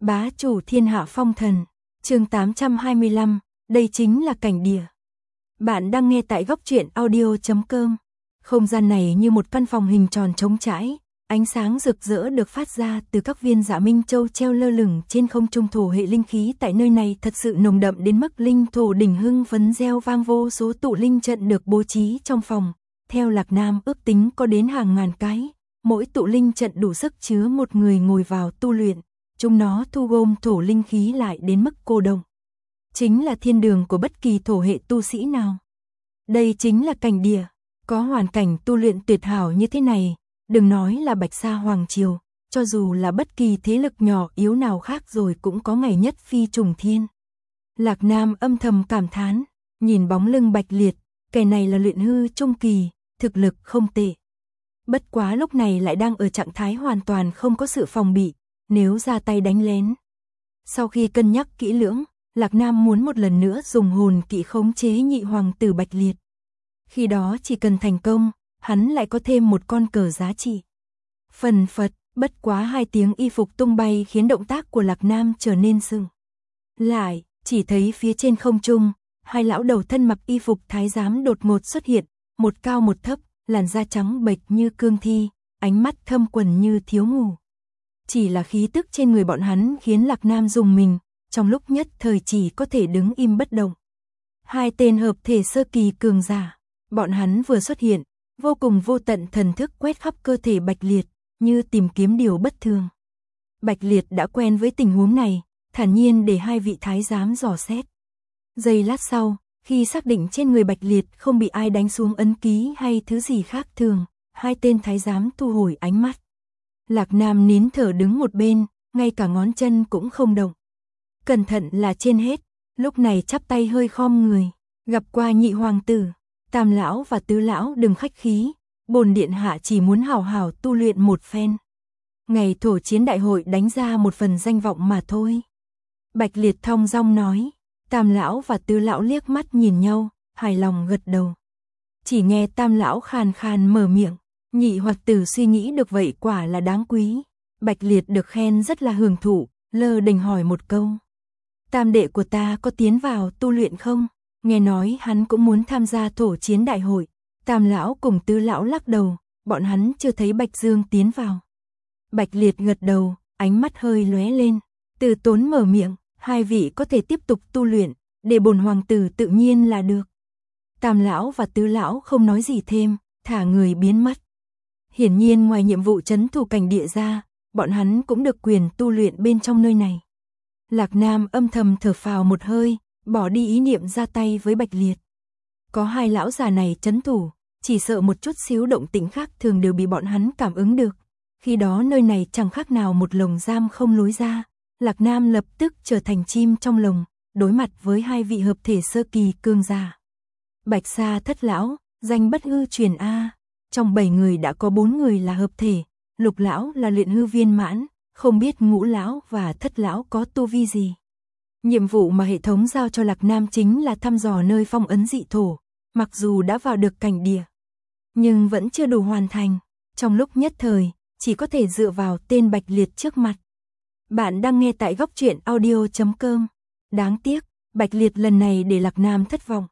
Bá chủ thiên hạ phong thần, chương 825, đây chính là cảnh địa. Bạn đang nghe tại goctruyện.audio.com. Không gian này như một căn phòng hình tròn trống trải, ánh sáng rực rỡ được phát ra từ các viên Dạ Minh Châu treo lơ lửng trên không trung. Thổ hệ linh khí tại nơi này thật sự nồng đậm đến mức linh thổ đỉnh hưng phấn reo vang. Vô số tụ linh trận được bố trí trong phòng, theo Lạc Nam ước tính có đến hàng ngàn cái, mỗi tụ linh trận đủ sức chứa một người ngồi vào tu luyện. Chúng nó thu gom thổ linh khí lại đến mức cô động. Chính là thiên đường của bất kỳ thổ hệ tu sĩ nào. Đây chính là cảnh địa, có hoàn cảnh tu luyện tuyệt hảo như thế này, đừng nói là Bạch Sa Hoàng Triều, cho dù là bất kỳ thế lực nhỏ yếu nào khác rồi cũng có ngày nhất phi trùng thiên. Lạc Nam âm thầm cảm thán, nhìn bóng lưng Bạch Liệt, kẻ này là luyện hư trung kỳ, thực lực không tệ. Bất quá lúc này lại đang ở trạng thái hoàn toàn không có sự phòng bị, nếu ra tay đánh lén. Sau khi cân nhắc kỹ lưỡng, Lạc Nam muốn một lần nữa dùng hồn kỹ khống chế nhị hoàng tử Bạch Liệt. Khi đó chỉ cần thành công, hắn lại có thêm một con cờ giá trị. Phần phật, bất quá 2 tiếng y phục tung bay khiến động tác của Lạc Nam trở nên sừng lại, chỉ thấy phía trên không trung, 2 lão đầu thân mặc y phục thái giám đột ngột xuất hiện, một cao một thấp, làn da trắng bệch như cương thi, ánh mắt thâm quầng như thiếu ngủ. Chỉ là khí tức trên người bọn hắn khiến Lạc Nam rùng mình, trong lúc nhất thời chỉ có thể đứng im bất động. 2 tên hợp thể sơ kỳ cường giả, bọn hắn vừa xuất hiện, vô cùng vô tận thần thức quét khắp cơ thể Bạch Liệt, như tìm kiếm điều bất thường. Bạch Liệt đã quen với tình huống này, thản nhiên để 2 vị thái giám dò xét. Giây lát sau, khi xác định trên người Bạch Liệt không bị ai đánh xuống ấn ký hay thứ gì khác thường, 2 tên thái giám thu hồi ánh mắt. Lạc Nam nín thở đứng một bên, ngay cả ngón chân cũng không động. Cẩn thận là trên hết, lúc này chắp tay hơi khom người, gặp qua nhị hoàng tử, tam lão và tứ lão đừng khách khí, bổn điện hạ chỉ muốn hào hào tu luyện một phen. Ngày thổ chiến đại hội đánh ra một phần danh vọng mà thôi. Bạch Liệt thong dong nói, tam lão và tứ lão liếc mắt nhìn nhau, hài lòng gật đầu. Chỉ nghe tam lão khàn khàn mở miệng, nhị hoàng tử suy nghĩ được vậy quả là đáng quý. Bạch Liệt được khen rất là hưởng thụ, lơ đễnh hỏi một câu. Tam đệ của ta có tiến vào tu luyện không? Nghe nói hắn cũng muốn tham gia thổ chiến đại hội. Tam lão cùng tứ lão lắc đầu, bọn hắn chưa thấy Bạch Dương tiến vào. Bạch Liệt gật đầu, ánh mắt hơi lóe lên, từ tốn mở miệng, 2 vị có thể tiếp tục tu luyện, để bổn hoàng tử tự nhiên là được. Tam lão và tứ lão không nói gì thêm, thả người biến mất. Hiển nhiên ngoài nhiệm vụ trấn thủ cảnh địa ra, bọn hắn cũng được quyền tu luyện bên trong nơi này. Lạc Nam âm thầm thở phào một hơi, bỏ đi ý niệm ra tay với Bạch Liệt. Có 2 lão già này trấn thủ, chỉ sợ một chút xíu động tĩnh khác thường đều bị bọn hắn cảm ứng được. Khi đó nơi này chẳng khác nào một lồng giam không lối ra. Lạc Nam lập tức trở thành chim trong lồng, đối mặt với 2 vị hợp thể sơ kỳ cường giả. Bạch Sa thất lão, danh bất hư truyền A. Trong 7 người đã có 4 người là hợp thể, Lục lão là luyện hư viên mãn, không biết Ngũ lão và Thất lão có tu vi gì. Nhiệm vụ mà hệ thống giao cho Lạc Nam chính là thăm dò nơi phong ấn dị thổ, mặc dù đã vào được cảnh địa, nhưng vẫn chưa đủ hoàn thành. Trong lúc nhất thời, chỉ có thể dựa vào tên Bạch Liệt trước mặt. Bạn đang nghe tại goctruyện.audio.com. Đáng tiếc, Bạch Liệt lần này để Lạc Nam thất vọng.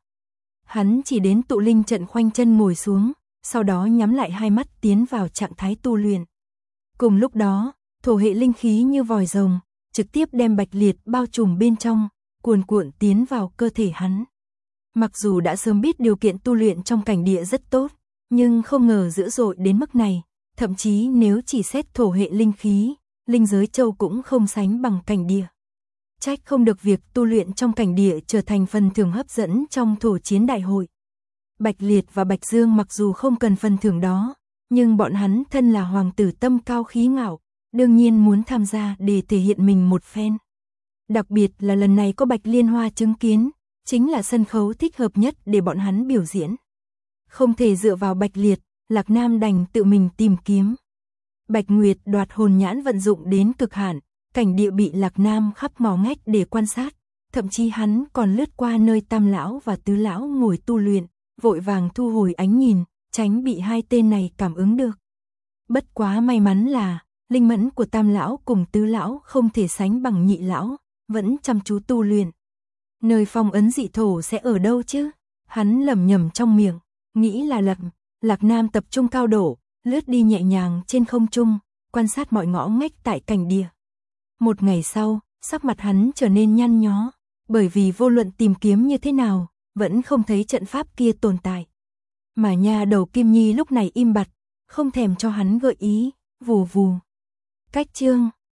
Hắn chỉ đến tụ linh trận khoanh chân ngồi xuống, sau đó nhắm lại 2 mắt tiến vào trạng thái tu luyện. Cùng lúc đó, thổ hệ linh khí như vòi rồng, trực tiếp đem Bạch Liệt bao trùm bên trong, cuồn cuộn tiến vào cơ thể hắn. Mặc dù đã sớm biết điều kiện tu luyện trong cảnh địa rất tốt, nhưng không ngờ dữ dội đến mức này, thậm chí nếu chỉ xét thổ hệ linh khí, linh giới châu cũng không sánh bằng cảnh địa. Trách không được việc tu luyện trong cảnh địa trở thành phần thưởng hấp dẫn trong thổ chiến đại hội. Bạch Liệt và Bạch Dương mặc dù không cần phần thưởng đó, nhưng bọn hắn thân là hoàng tử tâm cao khí ngạo, đương nhiên muốn tham gia để thể hiện mình một phen. Đặc biệt là lần này có Bạch Liên Hoa chứng kiến, chính là sân khấu thích hợp nhất để bọn hắn biểu diễn. Không thể dựa vào Bạch Liệt, Lạc Nam đành tự mình tìm kiếm. Bạch Nguyệt đoạt hồn nhãn vận dụng đến cực hạn, cảnh địa bị Lạc Nam khắp ngõ ngách để quan sát, thậm chí hắn còn lướt qua nơi tam lão và tứ lão ngồi tu luyện, vội vàng thu hồi ánh nhìn, tránh bị 2 tên này cảm ứng được. Bất quá may mắn là, Linh mẫn của Tam lão cùng Tứ lão không thể sánh bằng Nhị lão, vẫn chăm chú tu luyện. Nơi phong ấn dị thổ sẽ ở đâu chứ? Hắn lẩm nhẩm trong miệng, nghĩ là Lạc Nam tập trung cao độ, lướt đi nhẹ nhàng trên không trung, quan sát mọi ngõ ngách tại cảnh địa. Một ngày sau, sắc mặt hắn trở nên nhăn nhó, bởi vì vô luận tìm kiếm như thế nào, vẫn không thấy trận pháp kia tồn tại. Mà nha đầu Kim Nhi lúc này im bặt, không thèm cho hắn gợi ý, vù vù. Cách chương